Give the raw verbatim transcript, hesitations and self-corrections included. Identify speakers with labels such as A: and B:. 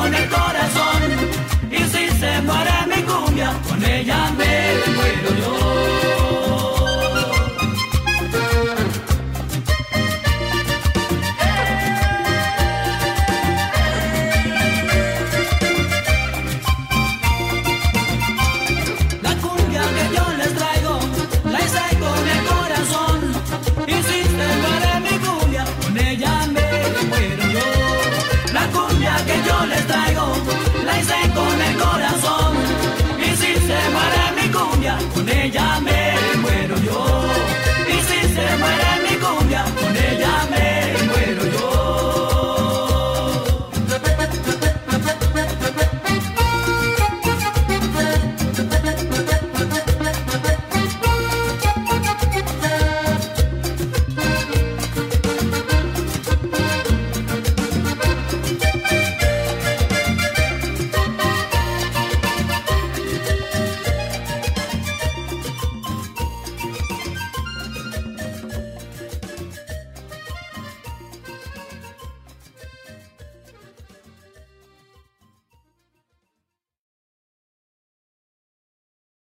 A: con el corazón. Y si se muere mi cumbia, con ella me muero yo. La cumbia que yo les traigo, la hice con el corazón. Y si se muere mi cumbia, con ella me muero yo. La cumbia que yo les traigo, la hice